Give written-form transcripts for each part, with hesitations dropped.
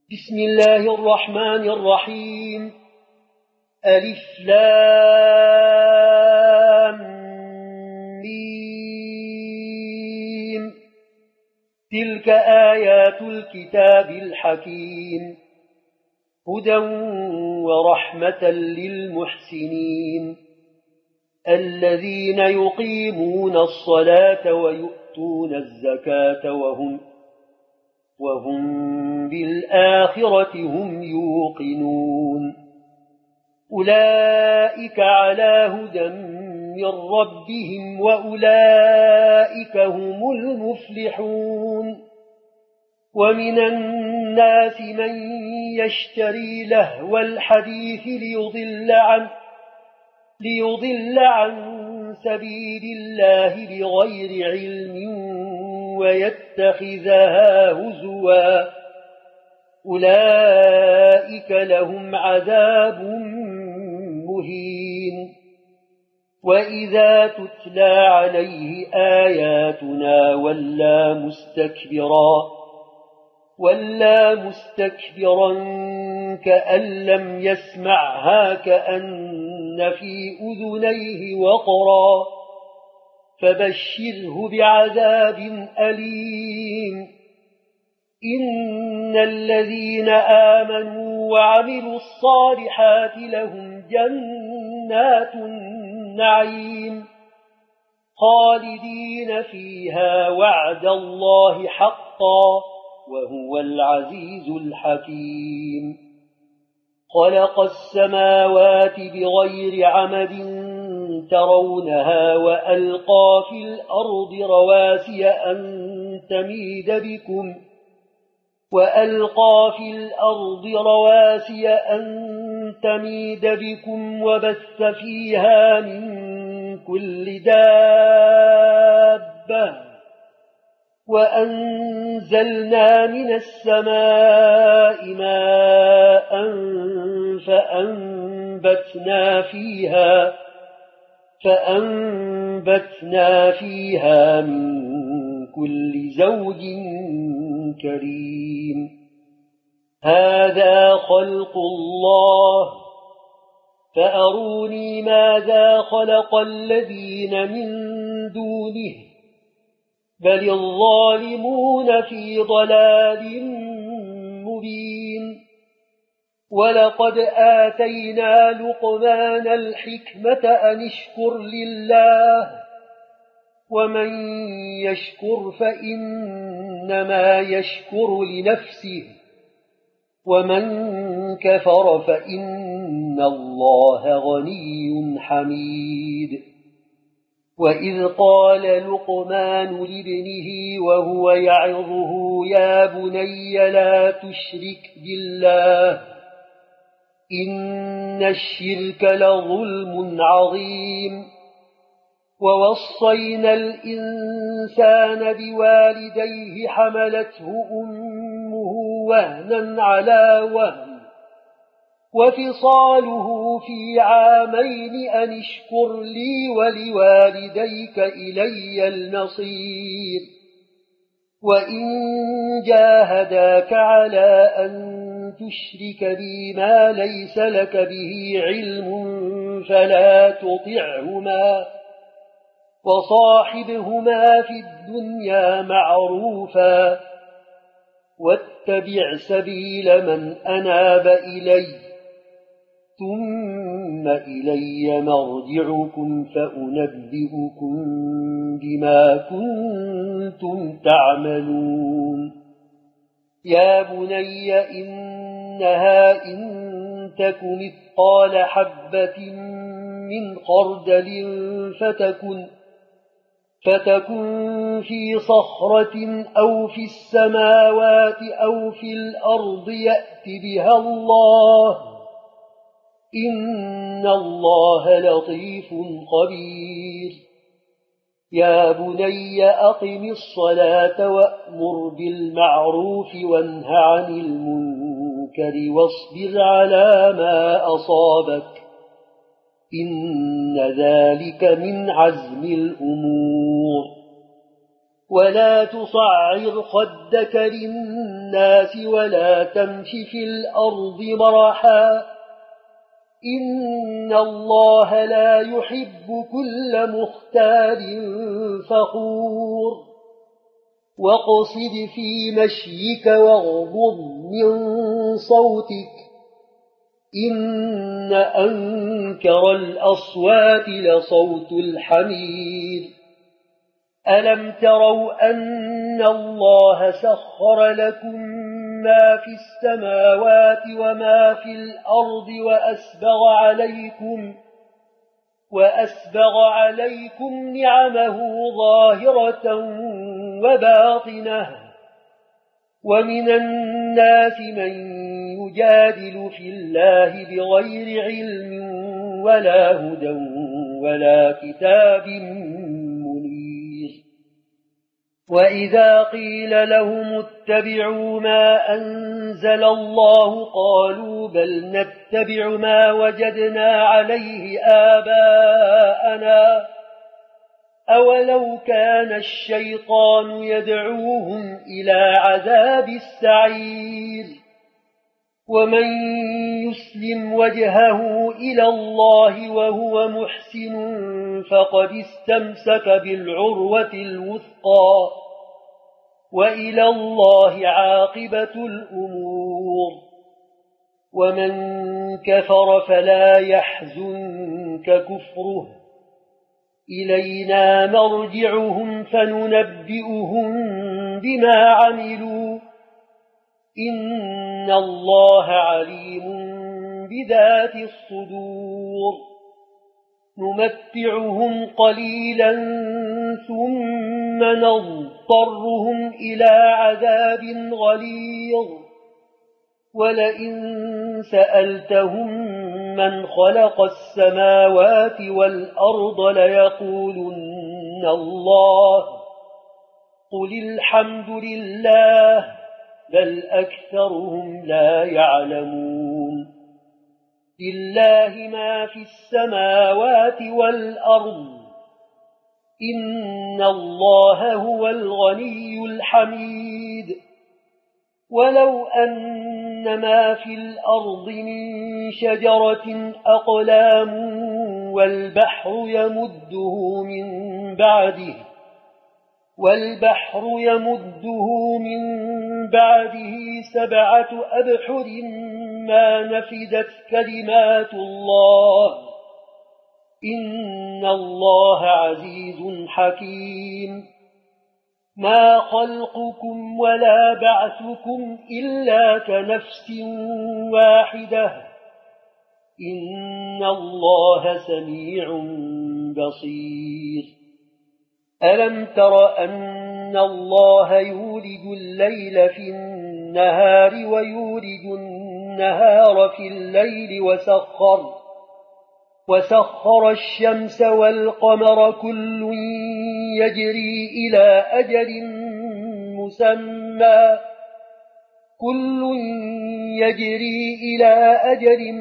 بسم الله الرحمن الرحيم. ألف لام ميم. تلك آيات الكتاب الحكيم هدى ورحمة للمحسنين الذين يقيمون الصلاة ويؤتون الزكاة وهم بالآخرة هم يوقنون أولئك على هدى من ربهم وأولئك هم المفلحون ومن الناس من يشتري لهو الحديث ليضل عن سبيل الله بغير علم ويتخذها هزوا أولئك لهم عذاب مهين وإذا تتلى عليه آياتنا ولا مستكبرا كأن لم يسمعها كأن في أذنيه وقرا فبشره بعذاب أليم إن الذين آمنوا وعملوا الصالحات لهم جنات النعيم خالدين فيها وعد الله حقا وهو العزيز الحكيم خلق السماوات بغير عمد ترونها وألقى في الأرض رواسي أن تميد بكم وبث فيها من كل دابة وأنزلنا من السماء ماء فأنبتنا فيها من كل زوج كريم هذا خلق الله فأروني ماذا خلق الذين من دونه بل الظالمون في ضلال مبين ولقد آتينا لقمان الحكمة أن اشكر لله ومن يشكر فإنما يشكر لنفسه ومن كفر فإن الله غني حميد وإذ قال لقمان لابنه وهو يعظه يا بني لا تشرك بالله إن الشرك لظلم عظيم ووصينا الإنسان بوالديه حملته أمه وهنا على وهن وفصاله في عامين أن اشكر لي ولوالديك إلي المصير وإن جاهداك على أن تشرك بي ما ليس لك به علم فلا تطعهما وصاحبهما في الدنيا معروفا واتبع سبيل من أناب إلي ثم إلي مرجعكم فأنبئكم بما كنتم تعملون يا بني إنها إن تك مثقال حبة من خردل فتكن في صخرة أو في السماوات أو في الأرض يأت بها الله إن الله لطيف خبير يا بني أقم الصلاة وأمر بالمعروف وانه عن المنكر واصبر على ما أصابك إن ذلك من عزم الأمور ولا تصعر خدك للناس ولا تمش في الأرض مرحا إن الله لا يحب كل مختال فخور واقصد في مشيك واغضض من صوتك إن أنكر الأصوات لصوت الحمير ألم تروا أن الله سخر لكم ما في السماوات وما في الأرض وأسبغ عليكم نعمه ظاهرة وباطنة ومن الناس من يجادل في الله بغير علم ولا هدى ولا كتاب منير وإذا قيل لهم اتبعوا ما أنزل الله قالوا بل نتبع ما وجدنا عليه آباءنا أولو كان الشيطان يدعوهم إلى عذاب السعير ومن يسلم وجهه إلى الله وهو محسن فقد استمسك بالعروة الوثقى وإلى الله عاقبة الأمور ومن كفر فلا يحزنك كفره إلينا مرجعهم فننبئهم بما عملوا إن الله عليم بذات الصدور نمتعهم قليلا ثم نضطرهم إلى عذاب غليظ ولئن سألتهم من خلق السماوات والأرض ليقولن الله قل الحمد لله بل أكثرهم لا يعلمون لله ما في السماوات والأرض إن الله هو الغني الحميد ولو أن ما في الأرض من شجرة أقلام والبحر يمده من بعده 7 أبحر ما نفدت كلمات الله إن الله عزيز حكيم ما خلقكم ولا بعثكم إلا كنفس واحدة إن الله سميع بصير ألم تر أن الله يولج الليل في النهار ويولج النهار في الليل وسخر الشمس والقمر كل يجري إلى أجل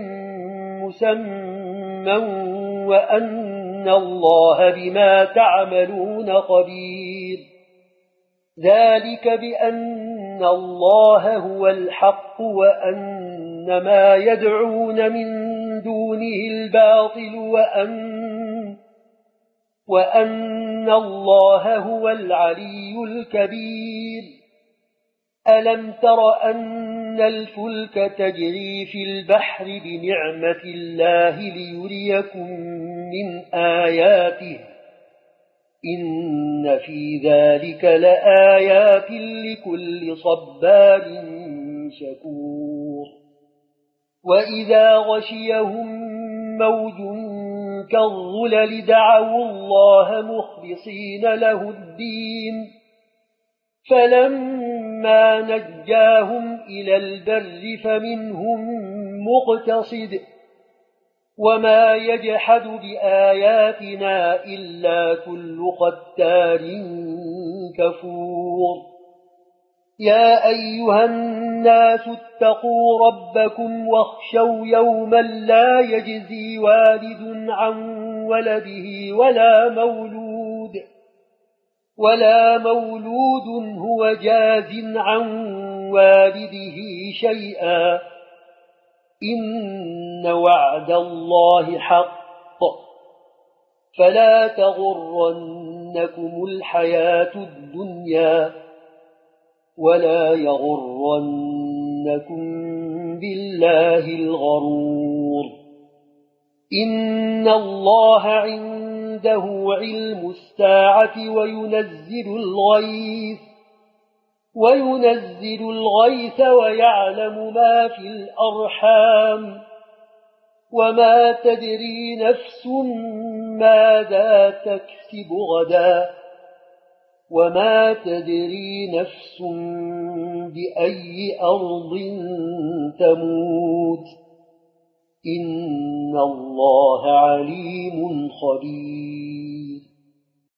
مسمى وأن الله بما تعملون خبير ذلك بأن الله هو الحق وأن ما يدعون من دونه الباطل وأن الله هو العلي الكبير ألم تر أن الفلك تجري في البحر بنعمة الله ليريكم من آياته إن في ذلك لآيات لكل صبار شكور وإذا غشيهم موج كالظلل دعوا الله مخلصين له الدين فلما نجاهم إلى البر فمنهم مقتصد وما يجحد بآياتنا إلا كل ختار كفور يا أيها الناس اتقوا ربكم واخشوا يوما لا يجزي والد عن ولده ولا مولود هو جاز عن والده شيئا إن وعد الله حق فلا تغرنكم الحياة الدنيا ولا يغرنكم بالله الغرور إن الله عنده علم الساعة وينزل الغيث ويعلم ما في الأرحام وما تدري نفس ماذا تكسب غدا وما تدري نفس بأي أرض تموت إن الله عليم خبير